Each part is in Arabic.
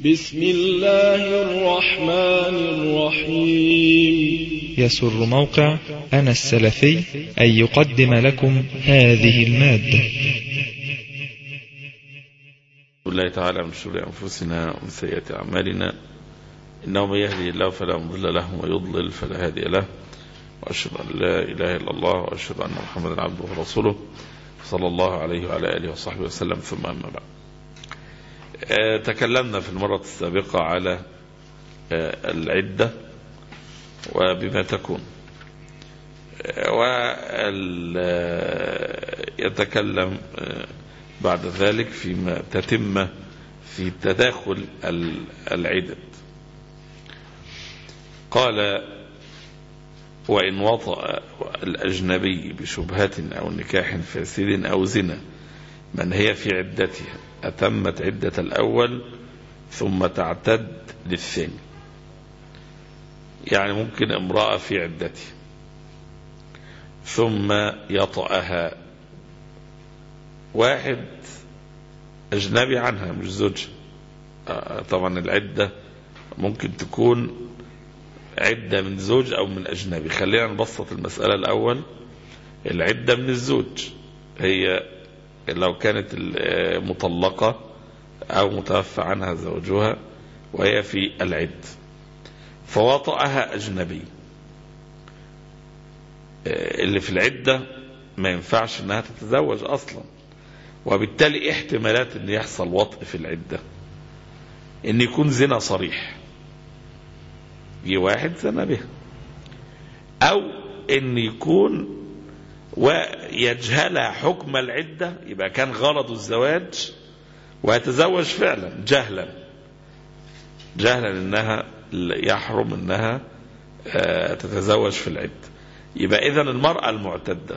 بسم الله الرحمن الرحيم. يسر موقع أنا السلفي أن يقدم لكم هذه المادة. الله تعالى من شرور أنفسنا ومن سيئات أعمالنا، إنه من يهدي الله فلا مضل له ويضلل فلا هادي له، وأشهد أن لا إله إلا الله وأشهد أن محمدا عبده ورسوله صلى الله عليه وعلى آله وصحبه وسلم. ثم أما بعد، تكلمنا في المرة السابقة على العدة وبما تكون، ويتكلم بعد ذلك فيما تتم في تداخل العدد. قال: وإن وطأ الأجنبي بشبهة أو نكاح فاسد أو زنا من هي في عدتها أتمت عدة الأول ثم تعتد للثاني. يعني ممكن امرأة في عدتها ثم يطأها واحد أجنبي عنها مش زوجها. طبعا العدة ممكن تكون عدة من زوج أو من أجنبي. خلينا نبسط المسألة الأول. العدة من الزوج هي لو كانت مطلقة أو متوفى عنها زوجها وهي في العدة فوطأها أجنبي، اللي في العدة ما ينفعش أنها تتزوج أصلا، وبالتالي احتمالات أن يحصل وطء في العدة أن يكون زنا صريح، واحد زنا بها، أو أن يكون ويجهلها حكم العدة، يبقى كان غرض الزواج ويتزوج فعلا جهلا أنها يحرم أنها تتزوج في العدة. يبقى إذن المرأة المعتدة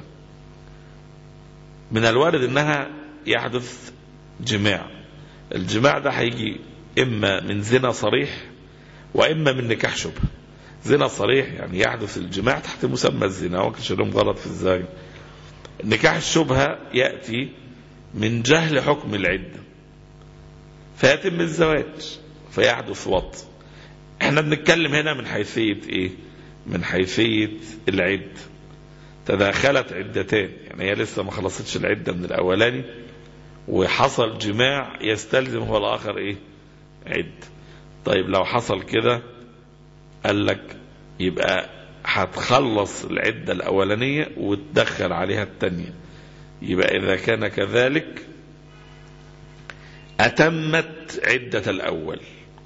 من الوارد أنها يحدث جماع. الجماع ده هيجي إما من زنا صريح وإما من نكاح شبه. زنا صريح يعني يحدث الجماع تحت مسمى الزنا، وكانش لهم غلط في الزواج. نكاح الشبهة يأتي من جهل حكم العدة فيتم الزواج فيحدث وطء. احنا بنتكلم هنا من حيثية ايه؟ من حيثية العدة. تداخلت عدتان، يعني هي لسه ما خلصتش العدة من الأولاني وحصل جماع يستلزم هو الآخر ايه؟ عدة. طيب لو حصل كده قال لك يبقى هتخلص العدة الأولانية وتدخل عليها التانية. يبقى إذا كان كذلك أتمت عدة الأول.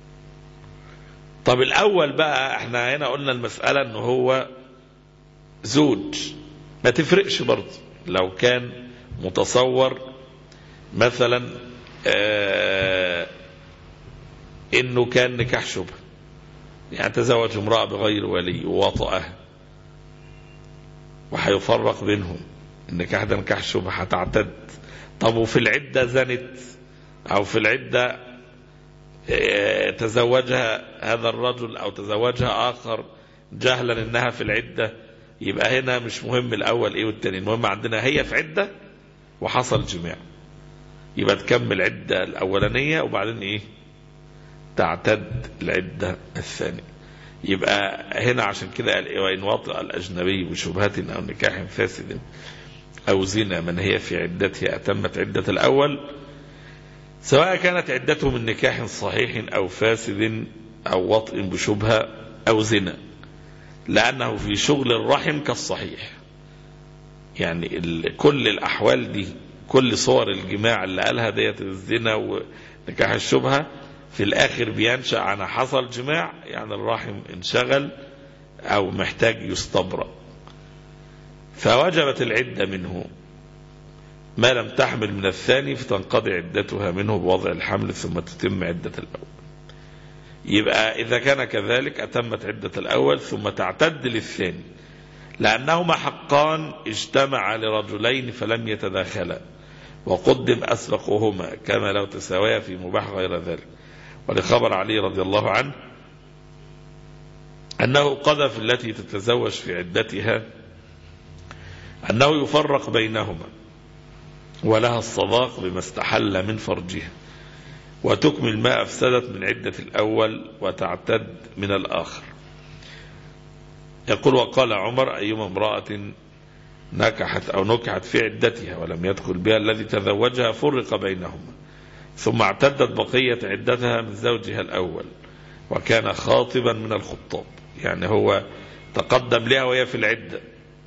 طب الأول بقى احنا هنا قلنا المسألة انه هو زوج، ما تفرقش برضه لو كان متصور مثلا انه كان نكاح شبه، يعني تزوج امرأة بغير ولي ووطأها وهيفرق بينهم، النكاح ده نكاح شبه هتعتد. طب وفي العدة زنت او في العدة تزوجها هذا الرجل او تزوجها اخر جهلا انها في العدة، يبقى هنا مش مهم الاول ايه والتاني، المهم عندنا هي في عدة وحصل جماع، يبقى تكمل عدة الاولانية وبعدين ايه تعتد العدة الثانية. يبقى هنا عشان كده قال: وإن وطأ الأجنبي بشبهة أو نكاح فاسد أو زنا من هي في عدتها أتمت عدة الأول، سواء كانت عدته من نكاح صحيح أو فاسد أو وطء بشبهة أو زنا، لأنه في شغل الرحم كالصحيح. يعني كل الأحوال دي، كل صور الجماع اللي قالها ديت الزنا ونكاح الشبهة، في الآخر بينشأ عن حصل جماع، يعني الرحم انشغل أو محتاج يستبرأ، فوجبت العدة منه ما لم تحمل من الثاني فتنقضي عدتها منه بوضع الحمل ثم تتم عدة الأول. يبقى إذا كان كذلك أتمت عدة الأول ثم تعتد للثاني، لأنهما حقان اجتمع لرجلين فلم يتداخلا وقدم أسبقهما كما لو تساويا في مباح غير ذلك. ولخبر علي رضي الله عنه أنه قذف التي تتزوج في عدتها أنه يفرق بينهما ولها الصداق بما استحل من فرجها، وتكمل ما أفسدت من عدة الأول وتعتد من الآخر. يقول وقال عمر أيما امرأة نكحت أو نكحت في عدتها ولم يدخل بها الذي تزوجها فرق بينهما ثم اعتدت بقية عدتها من زوجها الأول وكان خاطبا من الخطاب، يعني هو تقدم لها وهي في العدة،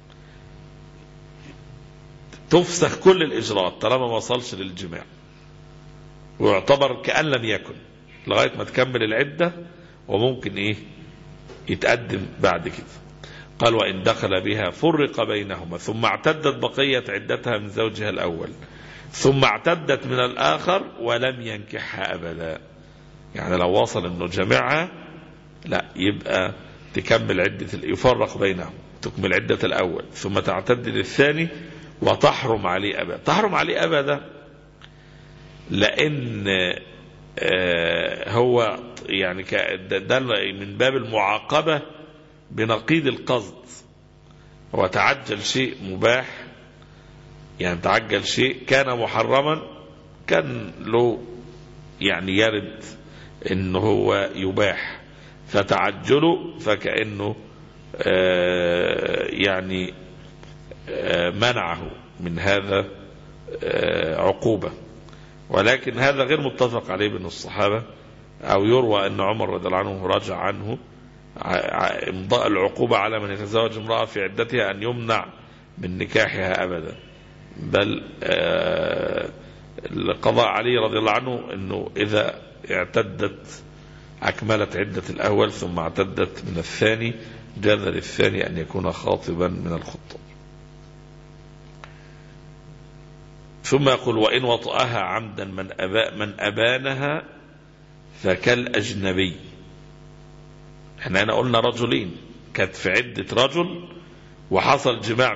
تفسخ كل الإجراءات طالما ما وصلش للجماع ويعتبر كأن لم يكن لغاية ما تكمل العدة، وممكن يتقدم بعد كده. قال وإن دخل بها فرق بينهما ثم اعتدت بقية عدتها من زوجها الأول ثم اعتدت من الآخر ولم ينكحها أبدا، يعني لو وصل انه جمعها لا يبقى تكمل عدة يفرق بينهم، تكمل عدة الأول ثم تعتد للثاني وتحرم عليه أبدا. تحرم عليه أبدا لأن هو يعني ده من باب المعاقبة بنقيض القصد. هو تعجل شيء مباح، يعني تعجل شيء كان محرما كان له يعني يرد انه هو يباح، فتعجله فكأنه يعني منعه من هذا عقوبة، ولكن هذا غير متفق عليه بين الصحابة، أو يروى أن عمر رضي الله عنه رجع عنه امضاء العقوبة على من يتزوج امرأة في عدتها أن يمنع من نكاحها أبدا، بل القضاء عليه رضي الله عنه أنه إذا اعتدت أكملت عدة الأول ثم اعتدت من الثاني جاز للثاني أن يكون خاطبا من الخطاب. ثم يقول وإن وطأها عمدا من أبانها فكالأجنبي. احنا هنا قلنا رجلين، كانت في عدة رجل وحصل جماع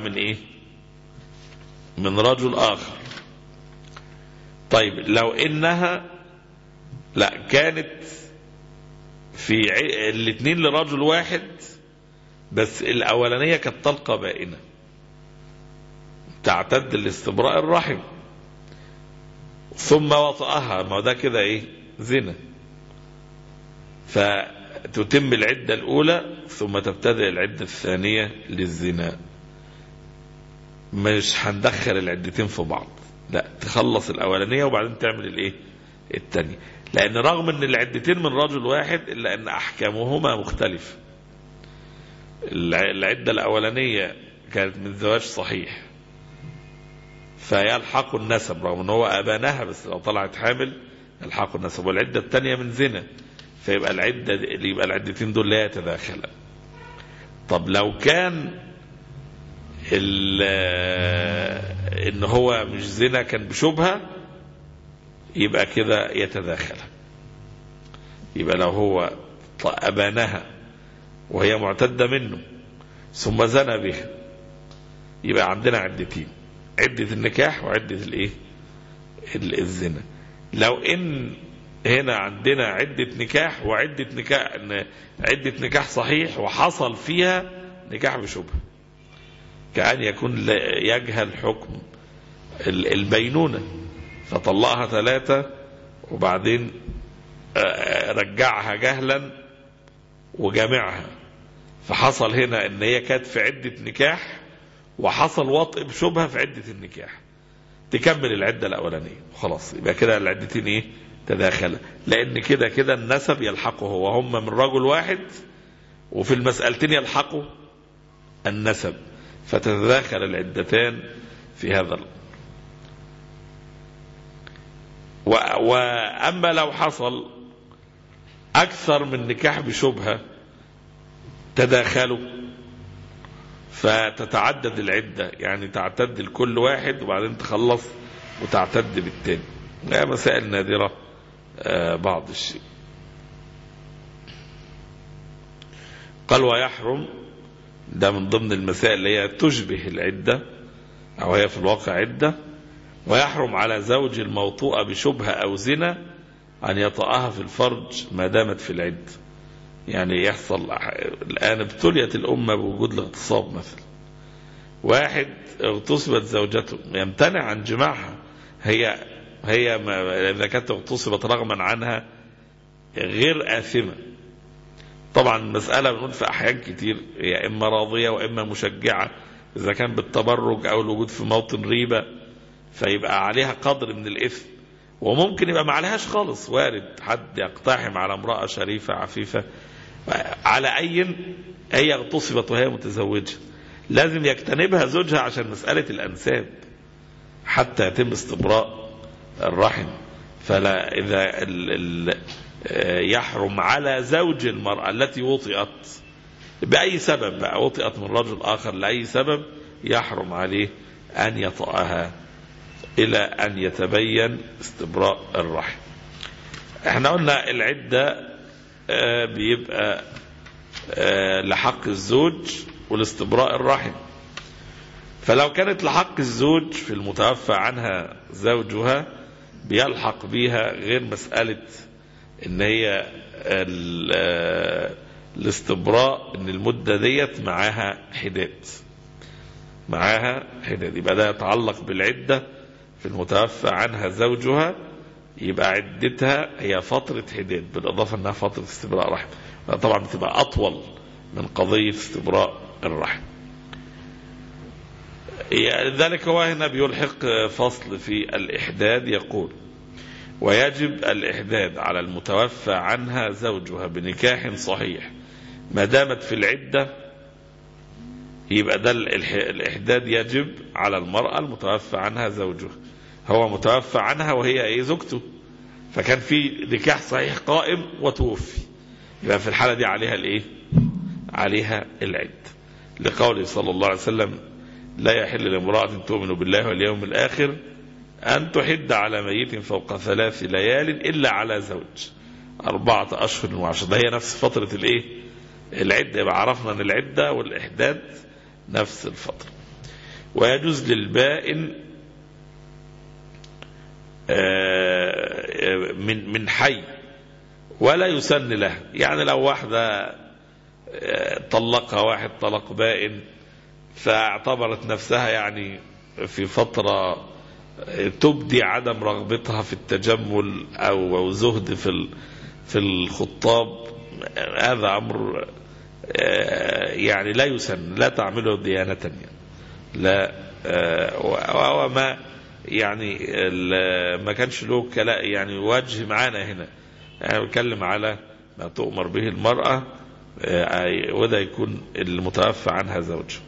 من رجل آخر. طيب لو إنها لا كانت في الاثنين لرجل واحد بس الأولانية كانت طلقة بائنة تعتد الاستبراء الرحم ثم وطأها، ما ده كده زنا، فتتم العدة الأولى ثم تبتدئ العدة الثانية للزنا. مش هندخل العدتين في بعض، لا تخلص الأولانية وبعدين تعمل الثانية، لأن رغم أن العدتين من رجل واحد إلا أن أحكامهما مختلفة. العدة الأولانية كانت من زواج صحيح فيلحق النسب رغم أنه هو أبانها، بس لو طلعت حامل يلحق النسب، والعدة الثانية من زنا فيبقى العدتين دول لا يتداخلان. طب لو كان إن هو مش زنا كان بشبهة يبقى كده يتداخل. يبقى لو هو أبانها وهي معتدة منه ثم زنى بها يبقى عندنا عدتين، عدة النكاح وعدة الزنا. لو ان هنا عندنا عدة نكاح وعدة عدة نكاح صحيح وحصل فيها نكاح بشبهة، كأن يكون يجهل حكم البينونة فطلقها 3 وبعدين رجعها جهلا وجامعها، فحصل هنا ان هي كانت في عدة نكاح وحصل وطء بشبهة في عدة النكاح، تكمل العدة الأولانية وخلاص، يبقى كده العدتين تداخل، لأن كده النسب يلحقه وهم من رجل واحد، وفي المسألتين يلحقوا النسب فتتداخل العدتان في هذا الأمر. وأما لو حصل أكثر من نكاح بشبهة تداخلوا فتتعدد العدة، يعني تعتد لكل واحد وبعدين تخلص وتعتد بالتاني. لا مسائل نادرة بعض الشيء. قال ويحرم، ده من ضمن المسائل اللي هي تشبه العدة أو هي في الواقع عدة، ويحرم على زوج الموطوءة بشبهة أو زنا أن يطأها في الفرج ما دامت في العدة. يعني يحصل الآن ابتليت الأمة بوجود الاغتصاب مثلا، واحد اغتصبت زوجته يمتنع عن جماعها، هي إذا كانت اغتصبت رغما عنها غير آثمة. طبعا المسألة بنقول في أحيان كتير هي إما راضية وإما مشجعة، إذا كان بالتبرج أو الوجود في موطن ريبة فيبقى عليها قدر من الإثم، وممكن يبقى ما عليهاش خالص، وارد حد يقتحم على امرأة شريفة عفيفة. على أي هي اغتصبت وهي متزوجة، لازم يجتنبها زوجها عشان مسألة الأنساب حتى يتم استبراء الرحم. فلا إذا يحرم على زوج المرأة التي وطئت بأي سبب بقى، وطئت من رجل آخر لأي سبب، يحرم عليه أن يطأها إلى أن يتبين استبراء الرحم. احنا قلنا العدة بيبقى لحق الزوج والاستبراء الرحم. فلو كانت لحق الزوج في المتوفى عنها زوجها بيلحق بيها غير مسألة ان هي الاستبراء، ان المدة ديت معاها حداد، يبقى ده يتعلق بالعدة في المتوفى عنها زوجها، يبقى عدتها هي فترة حداد بالإضافة أنها فترة استبراء رحم، طبعا بتبقى أطول من قضية استبراء الرحم. لذلك هو هنا بيلحق فصل في الإحداد، يقول: ويجب الإحداد على المتوفى عنها زوجها بنكاح صحيح ما دامت في العدة. يبقى ده الإحداد يجب على المرأة المتوفى عنها زوجها، هو متوفى عنها وهي زوجته، فكان في نكاح صحيح قائم وتوفي، يبقى في الحالة دي عليها العدة، لقوله صلى الله عليه وسلم: لا يحل لامرأة تؤمن بالله واليوم الآخر أن تحد على ميت فوق 3 ليال إلا على زوج 4 أشهر و10. ده هي نفس فترة العدة، يبقى عرفنا أن العدة والإحداد نفس الفترة. ويجوز للبائن من حي ولا يسن له، يعني لو واحدة طلقها واحد طلق بائن فاعتبرت نفسها يعني في فترة تبدي عدم رغبتها في التجمل أو زهد في الخطاب، هذا أمر يعني لا يسن، لا تعمله ديانة يعني. لا وهو ما يعني ما كانش له يعني وجه معانا هنا، يعني بتكلم على ما تؤمر به المرأة، وده يكون المتوفى عنها زوجها.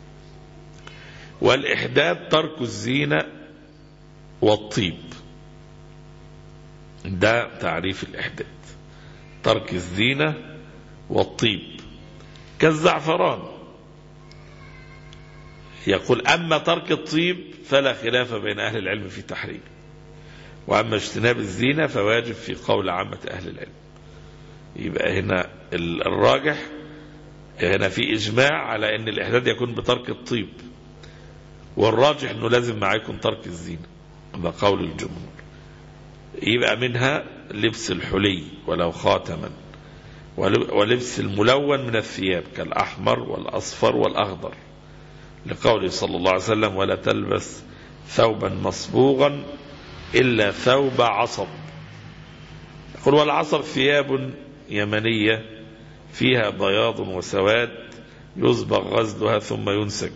والإحداد ترك الزينة والطيب، ده تعريف الإحداد: ترك الزينة والطيب كالزعفران. يقول: أما ترك الطيب فلا خلاف بين أهل العلم في تحريم، وأما اجتناب الزينة فواجب في قول عامة أهل العلم. يبقى هنا الراجح هنا في إجماع على أن الإحداد يكون بترك الطيب، والراجح أنه لازم معه يكون ترك الزينة، هذا قول الجمهور. يبقى منها لبس الحلي ولو خاتما، ولبس الملون من الثياب كالأحمر والأصفر والأخضر، لقوله صلى الله عليه وسلم: ولا تلبس ثوبا مصبوغا إلا ثوب عصب. يقول: والعصب ثياب يمنية فيها بياض وسواد يصبغ غزلها ثم ينسك.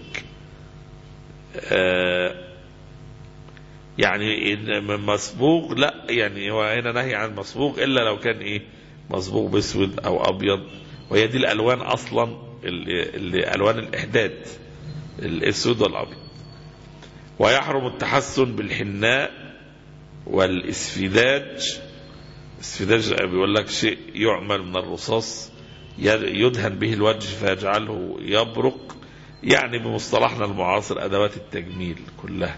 يعني مصبوغ لا، يعني هو هنا نهي عن مصبوغ إلا لو كان مصبوغ باسود أو أبيض، وهي دي الألوان أصلا اللي ألوان الإحداد، الأسود والأبيض. ويحرم التحسن بالحناء والإسفداج. الإسفداج بيقول لك شيء يعمل من الرصاص يدهن به الوجه فيجعله يبرق، يعني بمصطلحنا المعاصر أدوات التجميل كلها.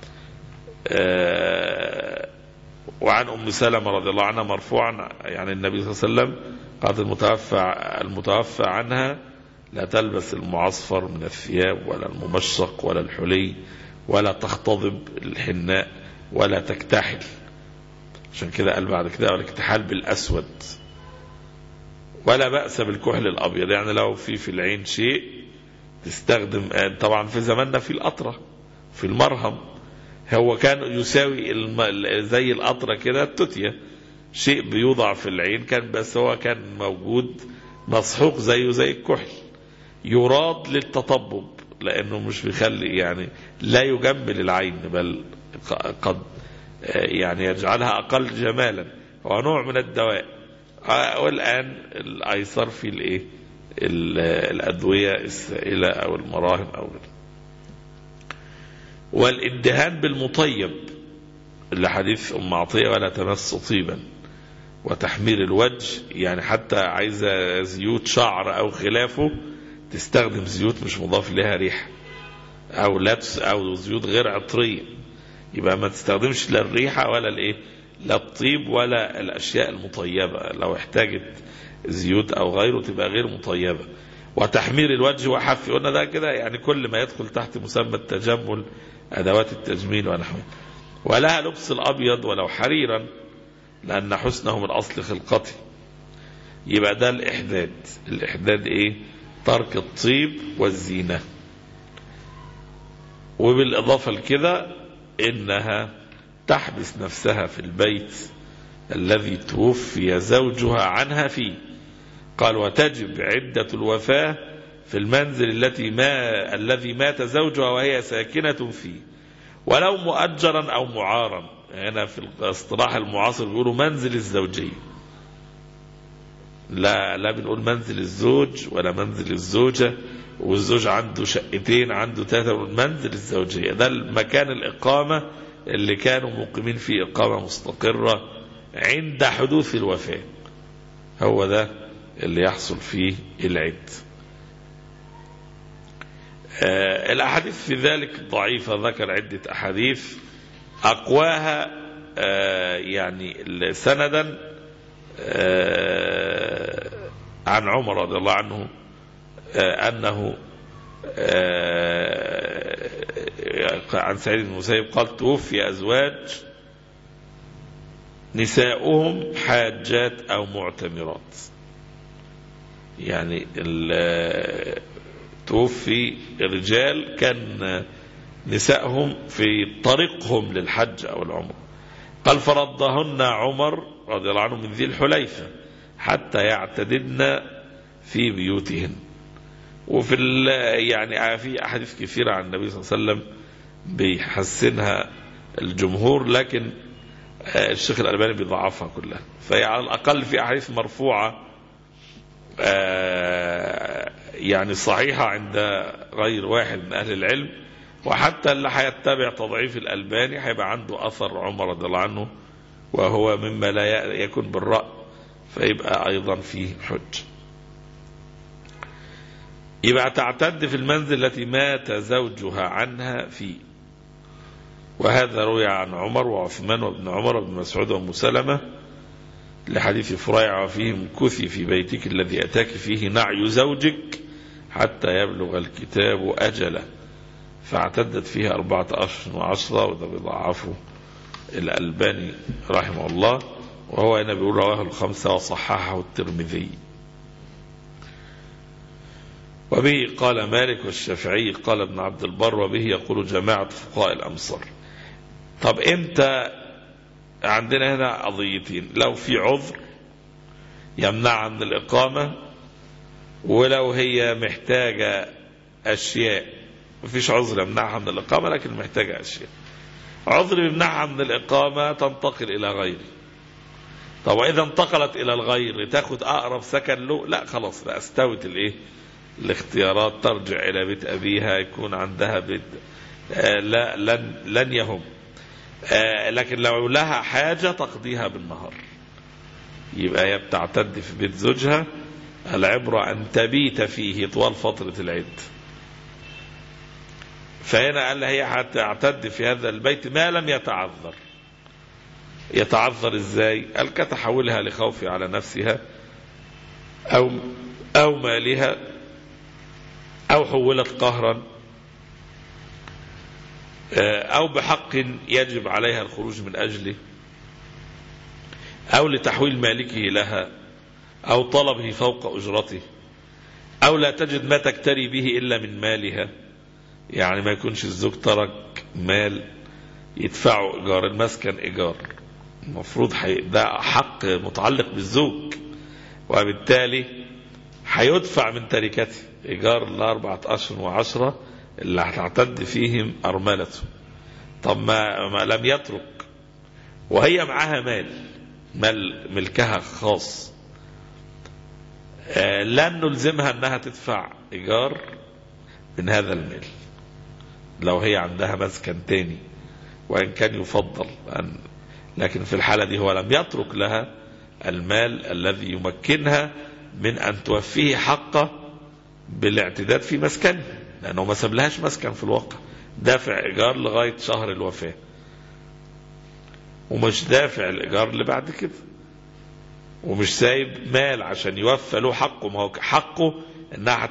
وعن أم سلمة رضي الله عنها مرفوعا، يعني النبي صلى الله عليه وسلم قالت: المتوفى عنها لا تلبس المعصفر من الثياب ولا الممشق ولا الحلي ولا تختضب الحناء ولا تكتحل. عشان كده قال بعد كده: والاكتحال بالأسود، ولا بأس بالكحل الأبيض، يعني لو في العين شيء تستخدم. طبعا في زماننا في القطرة في المرهم، هو كان يساوي زي القطرة كده التوتية، شيء بيوضع في العين، كان بس هو كان موجود مصحوق زيه زي الكحل، يراد للتطبب لأنه مش بيخلي يعني لا يجمل العين، بل قد يعني يجعلها أقل جمالا، هو نوع من الدواء. والآن الأيسر في الإيه الأدوية السائلة أو المراهم أو غيره. والادهان بالمطيب لحديث أم عطية ولا تمس طيبا، وتحمير الوجه، يعني حتى عايزة زيوت شعر أو خلافه تستخدم زيوت مش مضاف لها ريحة، أو زيوت غير عطرية، يبقى ما تستخدمش لا الريحة ولا الإيه لا الطيب ولا الأشياء المطيبة، لو احتاجت زيوت أو غيره تبقى غير مطيبة. وتحمير الوجه وحفه، قلنا ده كده يعني كل ما يدخل تحت مسمى التجمل، أدوات التجميل ونحوه. ولها لبس الأبيض ولو حريرا لأن حسنه من أصل خلقته. يبقى ده الإحداد. الإحداد إيه؟ ترك الطيب والزينة. وبالإضافة لكده إنها تحبس نفسها في البيت الذي توفي زوجها عنها فيه. قال وتجب عدة الوفاة في المنزل الذي مات زوجها وهي ساكنة فيه، ولو مؤجرا أو معارا. هنا في الاصطلاح المعاصر بيقولوا منزل الزوجية، لا بنقول منزل الزوج ولا منزل الزوجة، والزوج عنده شقتين عنده 3، منزل الزوجية ده المكان الإقامة اللي كانوا مقيمين فيه إقامة مستقرة عند حدوث الوفاة، هو ده اللي يحصل فيه العد. الأحاديث في ذلك ضعيفة، ذكر عدة أحاديث أقواها يعني سندا عن عمر رضي الله عنه أنه عن سعيد بن المسيب قال توفي أزواج نساؤهم حاجات أو معتمرات، يعني توفي الرجال كان نسائهم في طريقهم للحج أو العمر. قال فرضهن عمر رضي الله عنه من ذي الحليفة حتى يعتددن في بيوتهن. وفي يعني في أحاديث كثيرة عن النبي صلى الله عليه وسلم بيحسنها الجمهور، لكن الشيخ الألباني بيضعفها كلها. فهي على الأقل في أحاديث مرفوعة يعني صحيحة عند غير واحد من أهل العلم، وحتى اللي هيتبع تضعيف الألباني هيبقى عنده أثر عمر رضي الله عنه، وهو مما لا يكون بالرأي، فيبقى أيضا فيه حج. يبقى تعتد في المنزل التي مات زوجها عنها فيه. وهذا روي عن عمر وعثمان وابن عمر وابن مسعود وأم سلمة لحديث فريعة فيه مكثي في بيتك الذي أتاك فيه نعي زوجك حتى يبلغ الكتاب أجله، فاعتدت فيها 4 أشهر و10، وده بيضعفه الألباني رحمه الله، وهو هنا بيقول رواه الخمسة وصححه الترمذي. وبه قال مالك والشافعي قال ابن عبد البر، وبه يقول جماعة فقهاء الأمصار. طب امتى؟ عندنا هنا قضيتين: لو في عذر يمنعها من الإقامة، ولو هي محتاجة أشياء. مفيش عذر يمنعها من الإقامة لكن محتاجة أشياء. عذر يمنعها من الإقامة تنتقل إلى غيره. طب وإذا انتقلت إلى الغير تاخد أقرب سكن له؟ لا خلاص، لا استوت الاختيارات، ترجع إلى بيت أبيها، يكون عندها بيت لا لن يهم. لكن لو لها حاجة تقضيها بالنهار، يبقى هي بتعتد في بيت زوجها، العبرة أن تبيت فيه طوال فترة العد. فهنا قال هي هتعتد في هذا البيت ما لم يتعذر. يتعذر ازاي؟ قال كتحولها لخوف على نفسها أو مالها، أو حولت قهرا، أو بحق يجب عليها الخروج من أجله، أو لتحويل مالكه لها، أو طلبه فوق أجرته، أو لا تجد ما تكتري به إلا من مالها، يعني ما يكونش الزوج ترك مال يدفعوا إيجار المسكن، إيجار المفروض ده حق متعلق بالزوج، وبالتالي هيدفع من تركته إيجار ال4 أشهر و10 اللي هتعتد فيهم أرملته. طب ما لم يترك وهي معها مال ملكها خاص، لن نلزمها أنها تدفع إيجار من هذا المال لو هي عندها مسكن تاني، وإن كان يفضل لكن في الحالة دي هو لم يترك لها المال الذي يمكنها من أن توفيه حقه بالاعتداد في مسكنه، لأنه ما سابلهاش مسكن في الواقع، دافع إيجار لغاية شهر الوفاة ومش دافع الإيجار اللي بعد كده، ومش سايب مال عشان يوفى له حقه. ما هو حقه انها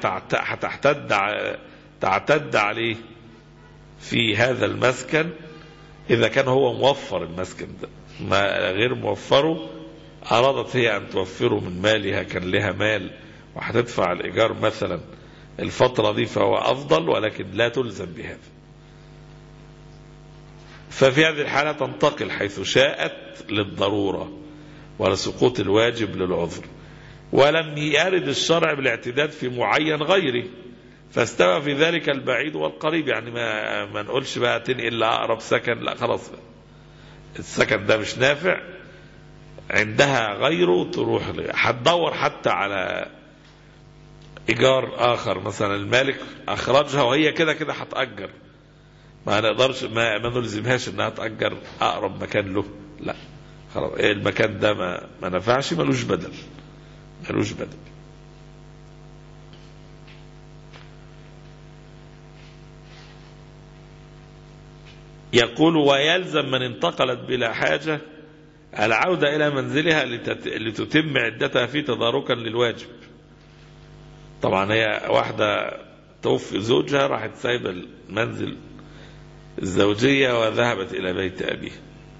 تعتد عليه في هذا المسكن اذا كان هو موفر المسكن ده. ما غير موفره ارادت هي ان توفره من مالها، كان لها مال وهتدفع الايجار مثلا الفترة دي، فهو افضل، ولكن لا تلزم بهذا. ففي هذه الحالة تنتقل حيث شاءت للضرورة ولسقوط الواجب للعذر، ولم يرد الشرع بالاعتداد في معين غيره، فاستوى في ذلك البعيد والقريب. يعني ما نقولش بقى تنقل لأقرب سكن، لا خلاص بقى السكن ده مش نافع، عندها غيره تروح هتدور حتى على إيجار آخر، مثلا المالك أخرجها وهي كده كده هتأجر، ما نقدرش ما نلزمهاش انها تأجر أقرب مكان له، لا خلاص المكان ده ما نفعش، ملوش بدل. يقول ويلزم من انتقلت بلا حاجة العودة إلى منزلها لتتم عدتها في تداركا للواجب. طبعا هي واحدة توفي زوجها راحت سايبة المنزل الزوجية وذهبت إلى بيت أبيها،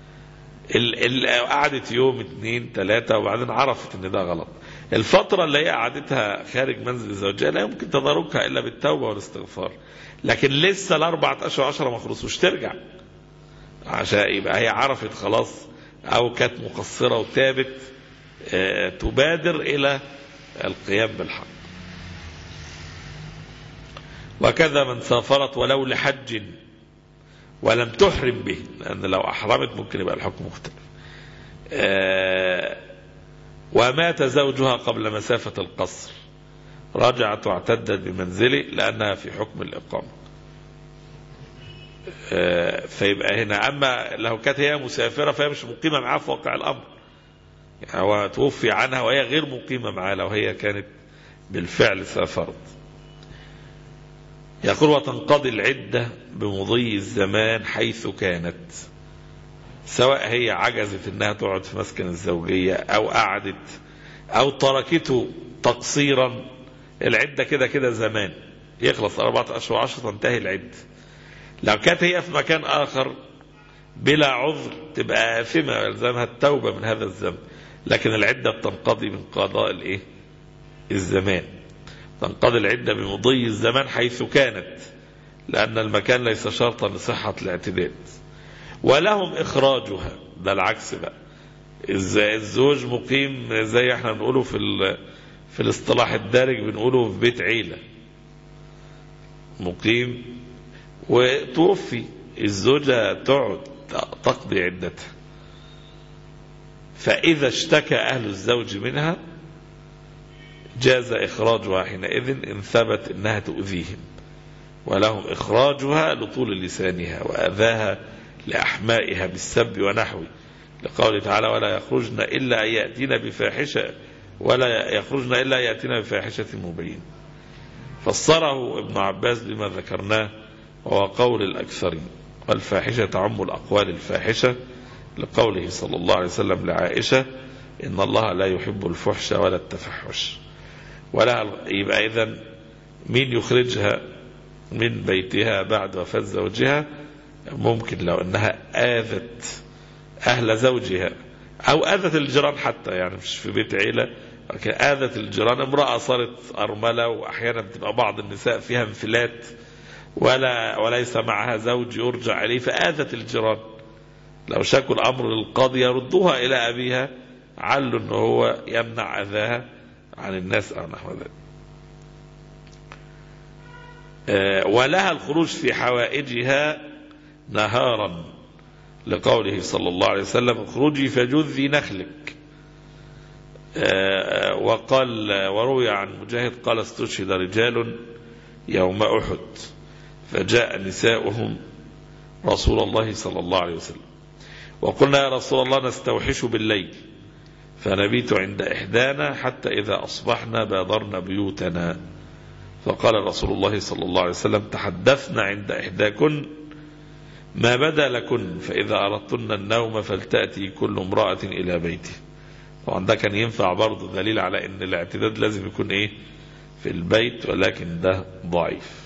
قعدت يوم 2 3 وبعدين عرفت ان ده غلط. الفترة اللي هي قعدتها خارج منزل الزوجية لا يمكن تداركها إلا بالتوبة والاستغفار، لكن لسه 4 أشهر 10 ما خلصوش ترجع، عشان يبقى هي عرفت خلاص أو كانت مقصرة وتابت، تبادر إلى القيام بالحق. وكذا من سافرت ولو لحج ولم تحرم به، لأن لو أحرمت ممكن يبقى الحكم مختلف. ومات زوجها قبل مسافة القصر رجعت واعتدت بمنزله لأنها في حكم الإقامة. فيبقى هنا أما لو كانت هي مسافرة فهي مش مقيمة معاه في واقع الأمر، يعني هو توفي عنها وهي غير مقيمة معاه لو هي كانت بالفعل سافرت. يقول وتنقضي العدة بمضي الزمان حيث كانت، سواء هي عجزت انها تقعد في مسكن الزوجية او قعدت او تركته تقصيرا، العدة كده كده زمان يخلص 4 أشهر 10 تنتهي العدة. لو كانت هي في مكان آخر بلا عذر تبقى آثمة يلزمها التوبة من هذا الذنب، لكن العدة بتنقضي من قضاء الزمان. تنقضي العدة بمضي الزمان حيث كانت، لأن المكان ليس شرطا لصحة الاعتداد. ولهم إخراجها، ده العكس بقى، الزوج مقيم زي احنا بنقوله في الاصطلاح الدارج بنقوله في بيت عيلة، مقيم وتوفي، الزوجة تقعد تقضي عدتها، فإذا اشتكى أهل الزوج منها جاز إخراجها حينئذ إن ثبت إنها تؤذيهم. ولهم إخراجها لطول لسانها وأذاها لأحمائها بالسب ونحوه، لقوله تعالى ولا يخرجن إلا أن يأتين بفاحشة مبين. فسره ابن عباس بما ذكرناه وهو قول الأكثرين، والفاحشة تعم الأقوال الفاحشة، لقوله صلى الله عليه وسلم لعائشة إن الله لا يحب الفحش ولا التفحش. ولا يبقى إذن مين يخرجها من بيتها بعد وفاة زوجها؟ ممكن لو أنها آذت أهل زوجها أو آذت الجيران حتى، يعني مش في بيت عيلة لكن آذت الجيران، امرأة صارت أرملة وأحيانا بتبقى بعض النساء فيها انفلات وليس معها زوج يرجع عليه فآذت الجيران، لو شكوا الأمر للقاضي يردوها إلى أبيها علوا أنه هو يمنع أذاها عن الناس أو نحو ذلك. ولها الخروج في حوائجها نهارا لقوله صلى الله عليه وسلم اخرجي فجذي نخلك. وقال وروي عن مجاهد قال استشهد رجال يوم أحد فجاء نساؤهم رسول الله صلى الله عليه وسلم وقلنا يا رسول الله نستوحش بالليل فنبيت عند إحدانا حتى إذا أصبحنا بادرنا بيوتنا فقال رسول الله صلى الله عليه وسلم تحدثنا عند إحداكن ما بدا لكن فإذا أردتن النوم فلتأتي كل امرأة إلى بيته. طبعا ده كان ينفع برضه دليل على ان الاعتداد لازم يكون ايه في البيت، ولكن ده ضعيف.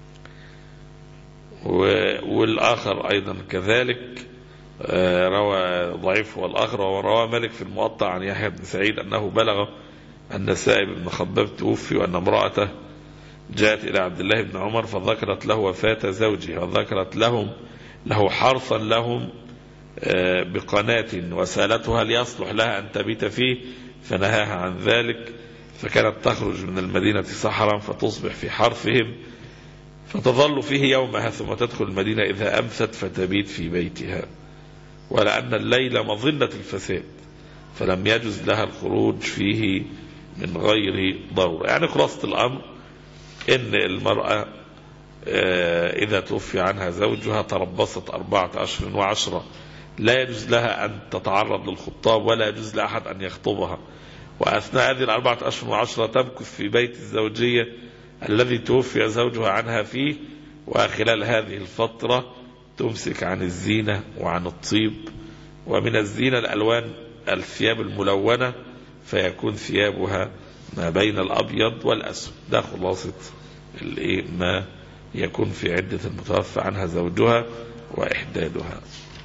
والآخر أيضا كذلك روى ضعيف، والآخر وروى مالك في الموطأ عن يحيى بن سعيد أنه بلغ أن سائب بن خباب توفي وأن امرأته جاءت إلى عبد الله بن عمر فذكرت له وفاة زوجها وذكرت له حرثا لهم بقناة وسالته هل يصلح لها أن تبيت فيه فنهاها عن ذلك، فكانت تخرج من المدينة سحرا فتصبح في حرثهم فتظل فيه يومها ثم تدخل المدينة إذا أمست فتبيت في بيتها، ولأن الليل مظنة الفساد فلم يجز لها الخروج فيه من غير ضرورة. يعني خلاصة الأمر إن المرأة إذا توفي عنها زوجها تربصت 4 أشهر و10 لا يجوز لها أن تتعرض للخطاب ولا يجوز لأحد أن يخطبها، وأثناء هذه 4 أشهر و10 تمكث في بيت الزوجية الذي توفي زوجها عنها فيه، وخلال هذه الفترة تمسك عن الزينة وعن الطيب، ومن الزينة الألوان الثياب الملونة فيكون ثيابها ما بين الأبيض والأسود. ده خلاصة ما يكون في عدة المتوفى عنها زوجها وإحدادها.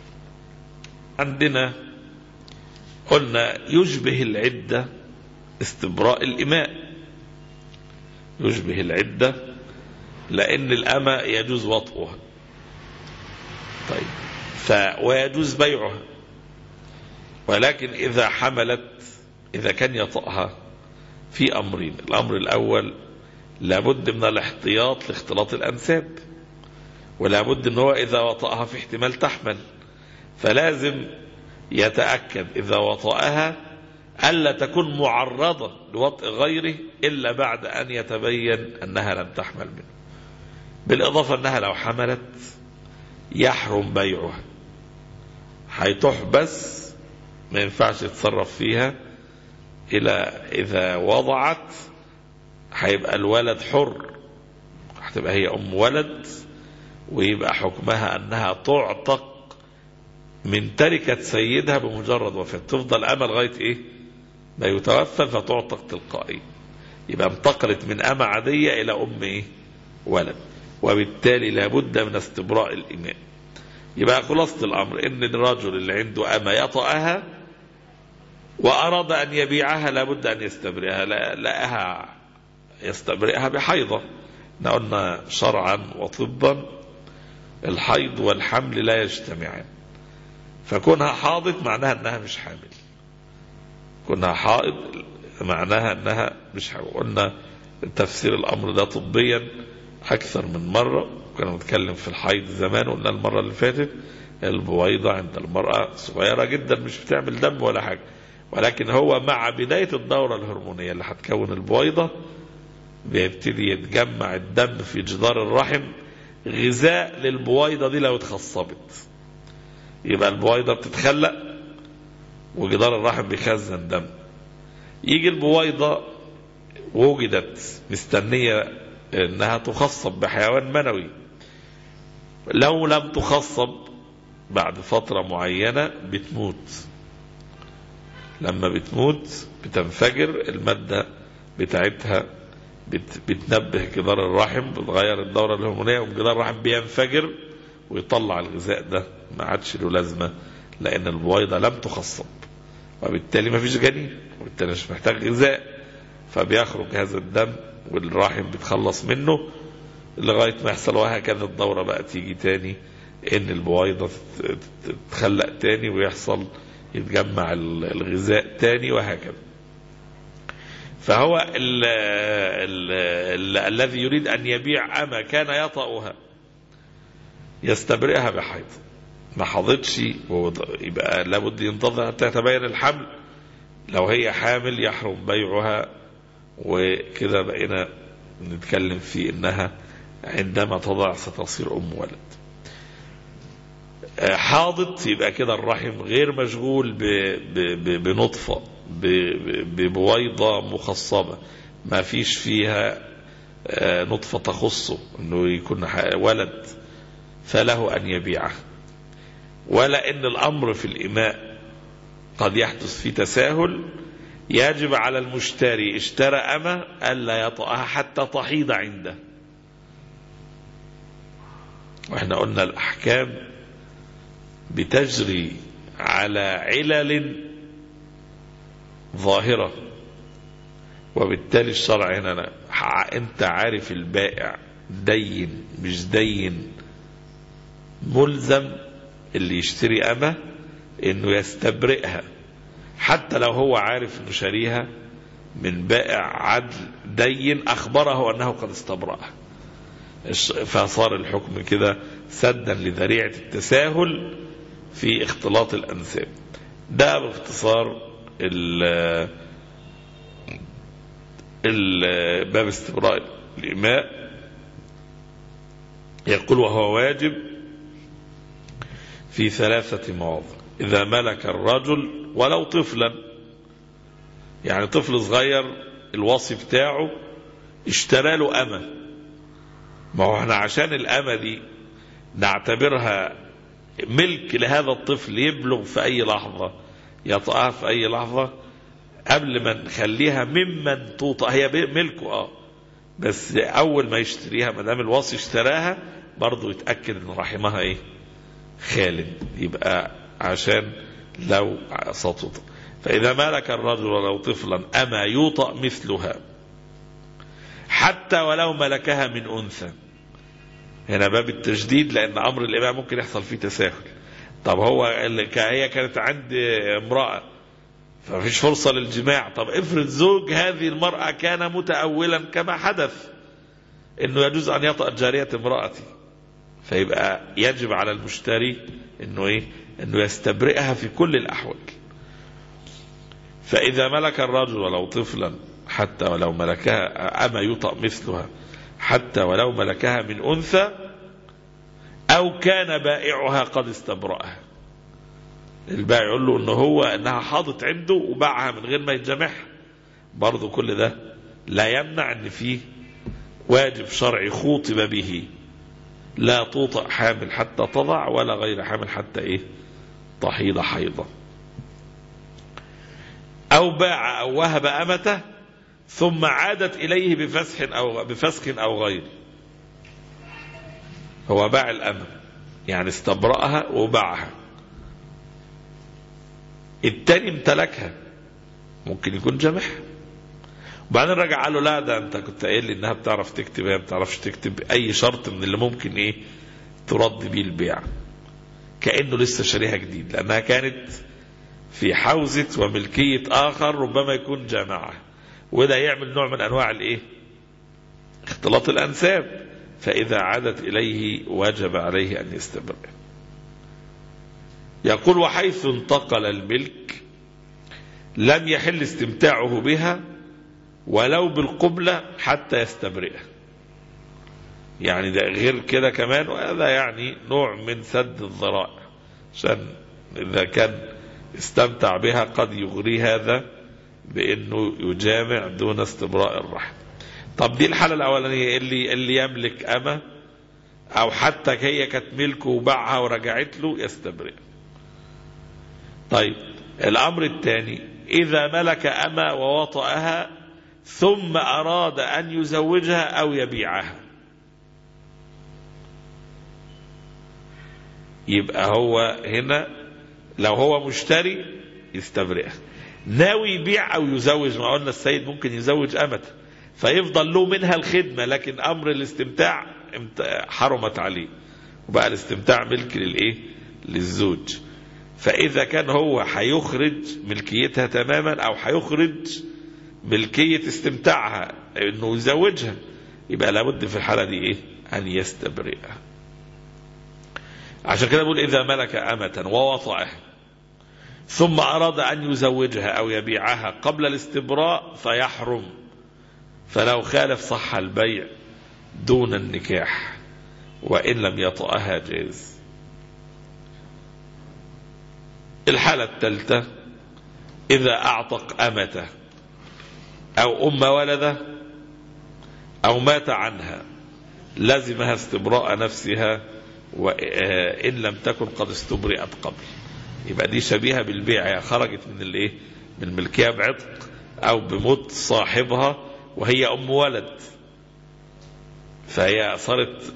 عندنا قلنا يشبه العدة استبراء الإماء، يشبه العدة لأن الأمة يجوز وطئها طيب ويجوز بيعها، ولكن إذا حملت إذا كان يطأها في أمرين. الأمر الأول لابد من الاحتياط لاختلاط الأنساب، ولابد أنه إذا وطأها في احتمال تحمل، فلازم يتأكد إذا وطأها ألا تكون معرضة لوطئ غيره إلا بعد أن يتبين أنها لم تحمل منه، بالإضافة أنها لو حملت يحرم بيعها، هيتحبس ما ينفعش يتصرف فيها إلى إذا وضعت هيبقى الولد حر، هتبقى هي أم ولد، ويبقى حكمها أنها تعتق من تركة سيدها بمجرد وفاة، تفضل أمة لغاية ما يتوفى فتعتق تلقائيا، يبقى انتقلت من أمة عادية إلى أم ولد، وبالتالي لابد من استبراء الإماء. يبقى خلاصة الأمر إن الرجل اللي عنده أمة يطأها وأراد أن يبيعها لابد أن يستبرئها، لقاها يستبرئها بحيضة. قلنا شرعا وطبا الحيض والحمل لا يجتمعان، فكونها حاضت معناها أنها مش حامل، كونها حائض معناها أنها مش حامل. قلنا تفسير الأمر ده طبيا أكثر من مرة، كنا نتكلم في الحيض زمان، قلنا المرة اللي فاتت البويضة عند المرأة صغيرة جدا مش بتعمل دم ولا حاجة، ولكن هو مع بداية الدورة الهرمونية اللي هتكون البويضة بيبتدي يتجمع الدم في جدار الرحم غذاء للبويضة دي لو اتخصبت، يبقى البويضة بتتخلق وجدار الرحم بيخزن دم، يجي البويضة وجدت مستنية انها تخصب بحيوان منوي، لو لم تخصب بعد فترة معينة بتموت، لما بتموت بتنفجر المادة بتاعتها بتنبه جدار الرحم، بتغير الدورة الهرمونية وجدار الرحم بينفجر ويطلع الغذاء ده، ما عادش له لازمة لأن البويضة لم تخصب، وبالتالي ما فيش جنين، وبالتالي مش محتاج غذاء، فبيخرج هذا الدم والرحم بيتخلص منه لغاية ما يحصل، وهكذا الدورة بقى تيجي تاني ان البويضة تتخلق تاني ويحصل يتجمع الغذاء تاني وهكذا. فهو الذي يريد أن يبيع أما كان يطأها يستبرئها بحيض، ما حضتش يبقى لابد ينتظر حتى يتبين الحمل. لو هي حامل يحرم بيعها. وكده بقينا نتكلم في إنها عندما تضع ستصير أم ولد. حاضت يبقى كده الرحم غير مشغول بنطفة ببويضة مخصبة ما فيش فيها نطفة تخصه انه يكون ولد، فله ان يبيعه. ولا ان الامر في الاماء قد يحدث في تساهل، يجب على المشتري اشترى أمة ألا يطأها حتى تحيض عنده. واحنا قلنا الأحكام بتجري على علل ظاهرة، وبالتالي الشرع هنا انت عارف البائع دين مش دين، ملزم اللي يشتري أمة انه يستبرئها حتى لو هو عارف انه شاريها من بائع عدل دين اخبره انه قد استبرأها. فصار الحكم كده سدا لذريعة التساهل في اختلاط الأنساب. ده باختصار باب استبراء الإماء. يقول وهو واجب في 3 مواضع: إذا ملك الرجل ولو طفلا، يعني طفل صغير الوصي بتاعه اشترى له أمة. ما هو احنا عشان الأمة دي نعتبرها ملك لهذا الطفل يبلغ في أي لحظة يطأها في أي لحظة، قبل ما نخليها ممن توطأ هي ملكه بس أول ما يشتريها ما دام الوصي اشتراها برضه يتأكد ان رحمها ايه خالد، يبقى عشان لو سطط. فإذا ملك الرجل ولو طفلا أما يوطأ مثلها حتى ولو ملكها من أنثى. هنا باب التجديد، لأن أمر الإماء ممكن يحصل فيه تساهل. طب هي كانت عند امرأة فمفيش فرصة للجماع، طب افرض زوج هذه المرأة كان متأولا كما حدث انه يجوز ان يطأ جارية امرأتي، فيبقى يجب على المشتري انه انه يستبرئها في كل الأحوال. فإذا ملك الرجل ولو طفلا حتى ولو ملكها أما يطأ مثلها حتى ولو ملكها من أنثى، أو كان بائعها قد استبرأها. البائع يقول له انها حاضت عنده وباعها من غير ما يتجمعها، برضو كل ده لا يمنع ان فيه واجب شرعي خوطب به: لا توطأ حامل حتى تضع ولا غير حامل حتى تحيض حيضا. أو باع أو وهب أمته ثم عادت إليه بفسخ أو غيره. هو باع الأمة يعني استبرأها وباعها، التاني امتلكها ممكن يكون جمعها، وبعدين رجع قال له لا ده انت كنت قايل لي انها بتعرف تكتب، هي ما بتعرفش تكتب، اي شرط من اللي ممكن ترد بيه البيع، كأنه لسه شاريها جديد، لانها كانت في حوزة وملكية اخر ربما يكون جامعها، وده يعمل نوع من انواع اختلاط الانساب. فاذا عادت اليه وجب عليه ان يستبرئ. يقول وحيث انتقل الملك لم يحل استمتاعه بها ولو بالقبلة حتى يستبرئها. يعني ده غير كده كمان، وهذا يعني نوع من سد الذرائع، عشان إذا كان استمتع بها قد يغري هذا بأنه يجامع دون استبراء الرحم. طب دي الحالة الأولانية، اللي يملك أمة أو حتى هي كانت ملكه وباعها ورجعت له يستبرئ. طيب الأمر الثاني: إذا ملك أمة ووطأها ثم أراد أن يزوجها أو يبيعها، يبقى هو هنا لو هو مشتري يستبرئها، ناوي يبيع أو يزوج، ما قلنا السيد ممكن يزوج أمة فيفضل له منها الخدمة، لكن أمر الاستمتاع حرمت عليه، وبقى الاستمتاع ملك للايه؟ للزوج. فإذا كان هو هيخرج ملكيتها تماما أو هيخرج ملكية استمتاعها إنه يزوجها، يبقى لابد في الحالة دي إيه؟ أن يستبرئها. عشان كده بقول إذا ملك أمة ووطئها ثم أراد أن يزوجها أو يبيعها قبل الاستبراء فيحرم، فلو خالف صح البيع دون النكاح، وإن لم يطأها جاز. الحالة الثالثة إذا أعتق أمته أو أم ولده أو مات عنها لزمها استبراء نفسها وإن لم تكن قد استبرئت قبل. يبقى دي شبيهة بالبيع، خرجت من الايه؟ من الملكية بعتق أو بموت صاحبها وهي أم ولد، فهي صارت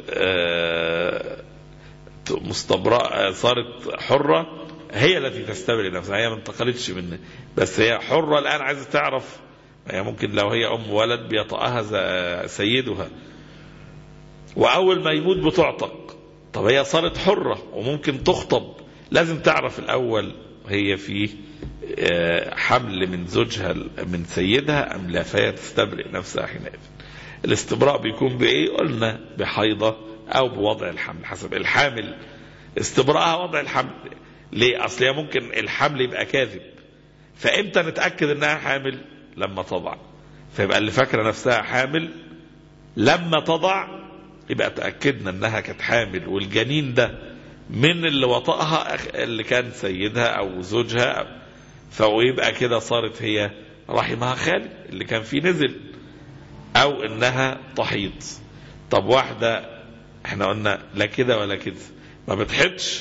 مستبرأ، صارت حرة، هي التي تستبرئ نفسها، هي ما انتقلتش منه، بس هي حرة الآن عايزة تعرف. هي ممكن لو هي أم ولد بيطأها سيدها وأول ما يموت بتعتق، طب هي صارت حرة وممكن تخطب، لازم تعرف الأول هي في حمل من زوجها من سيدها أم لا، فهي تستبرئ نفسها حينئذ. الاستبراء بيكون بإيه؟ قلنا بحيضة أو بوضع الحمل، حسب الحامل استبراءها وضع الحمل. ليه؟ أصل هي ممكن الحمل يبقى كاذب، فإمتى نتأكد أنها حامل؟ لما تضع. فيبقى اللي فاكرة نفسها حامل لما تضع يبقى تأكدنا أنها كانت حامل، والجنين ده من اللي وطأها اللي كان سيدها أو زوجها، فيبقى كده صارت هي رحمها خالي اللي كان فيه نزل، أو إنها تحيض. طب واحدة احنا قلنا لا كده ولا كده، ما بتحيضش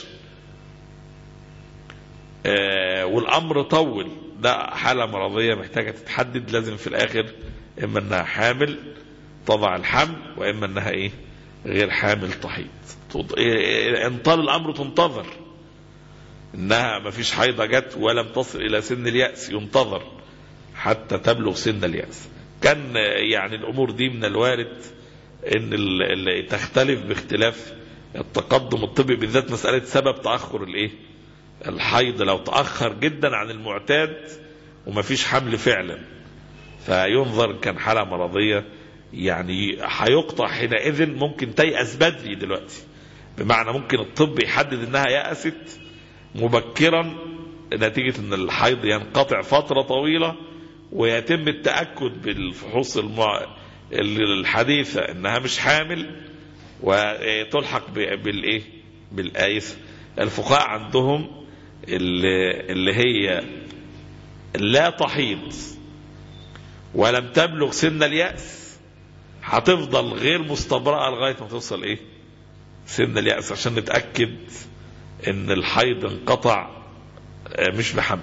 والأمر طول، ده حالة مرضية محتاجة تتحدد، لازم في الآخر إما إنها حامل تضع الحمل، وإما إنها إيه؟ غير حامل تحيض. إن طال الأمر تنتظر، إنها ما فيش حيضة جت ولم تصل إلى سن اليأس، ينتظر حتى تبلغ سن اليأس. كان يعني الأمور دي من الوارد إن اللي تختلف باختلاف التقدم الطبي، بالذات مسألة سبب تأخر الإيه؟ الحيض. لو تأخر جدا عن المعتاد وما فيش حمل فعلا فينظر كان حالة مرضية، يعني هيقطع حينئذ. ممكن تيأس بدري دلوقتي، بمعنى ممكن الطب يحدد انها يأست مبكرا نتيجة ان الحيض ينقطع فترة طويلة، ويتم التأكد بالفحوص الحديثة انها مش حامل وتلحق بالايه؟ بالآيس. الفقهاء عندهم اللي هي لا تحيض ولم تبلغ سن اليأس هتفضل غير مستبرأة لغاية ما توصل ايه؟ سن اليأس، عشان نتأكد ان الحيض انقطع مش بحمل.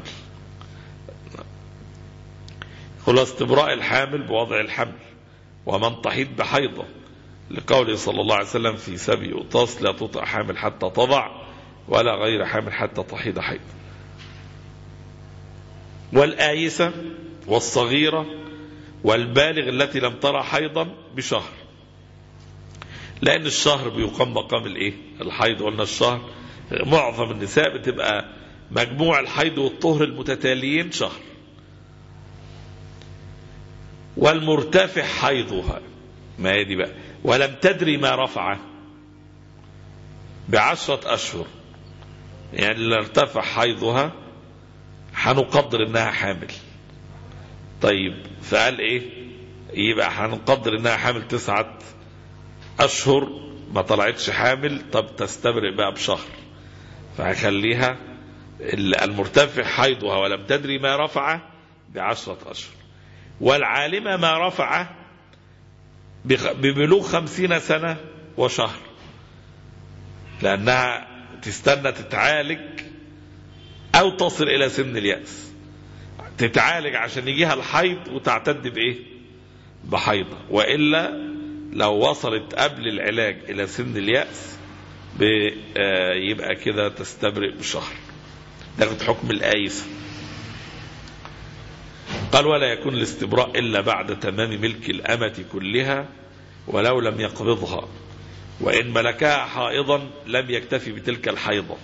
خلاص استبراء الحامل بوضع الحمل، ومن تحيض بحيضة، لقوله صلى الله عليه وسلم في سبي أطاس لا تطع حامل حتى تضع ولا غير حامل حتى تحيض حيض. والآيسة والصغيرة والبالغ التي لم ترى حيضا بشهر، لأن الشهر بيقام مقام الايه؟ الحيض. قلنا الشهر معظم النساء بتبقى مجموع الحيض والطهر المتتاليين شهر. والمرتفع حيضها، ما هي دي بقى، ولم تدري ما رفعه ب10 أشهر، يعني اللي ارتفع حيضها هنقدر انها حامل. طيب فقال ايه؟ يبقى هنقدر انها حامل 9 أشهر ما طلعتش حامل، طب تستبرئ بقى بشهر، فهخليها المرتفع حيضها ولم تدري ما رفعه ب10 أشهر. والعالمة ما رفعه ببلوغ 50 سنة وشهر، لأنها تستنى تتعالج أو تصل إلى سن اليأس، تتعالج عشان يجيها الحيض وتعتد بإيه؟ بحيضة. وإلا لو وصلت قبل العلاج إلى سن اليأس يبقى كده تستبرئ بشهر، تاخد حكم الآيسة. قال ولا يكون الاستبراء إلا بعد تمام ملك الأمة كلها ولو لم يقبضها، وإن ملكها حائضا لم يكتفي بتلك الحيضة.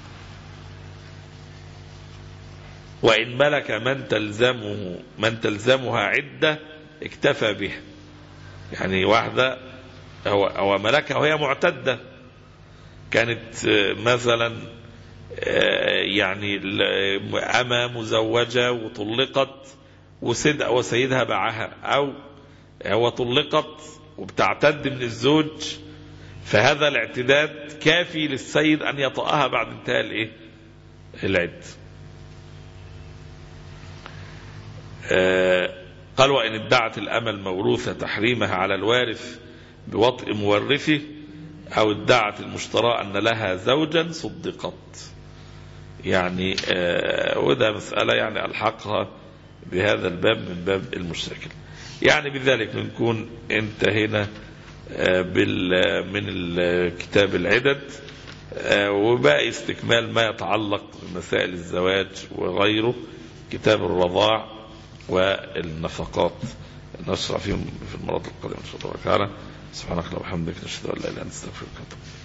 وإن ملك من تلزمها عدة اكتفى بها. يعني واحدة هو ملكها وهي معتدة، كانت مثلا يعني أما مزوجة وطلقت وسيدها باعها، أو هو طلقت وبتعتد من الزوج، فهذا الاعتداد كافي للسيد أن يطأها بعد انتهاء العد. قال وإن ادعت الأمة الموروثة تحريمها على الوارث بوطء مورثه، أو ادعت المشترى أن لها زوجا صدقت. يعني وده مسألة يعني ألحقها بهذا الباب من باب المشتكل. يعني بذلك نكون انتهينا من الكتاب العدد، وباقي استكمال ما يتعلق بمسائل الزواج وغيره، كتاب الرضاع والنفقات نشرع فيهم في المرات القادمة إن شاء الله تعالى. سبحانك اللهم وبحمدك، نشهد أن لا إله إلا أنت، نستغفرك.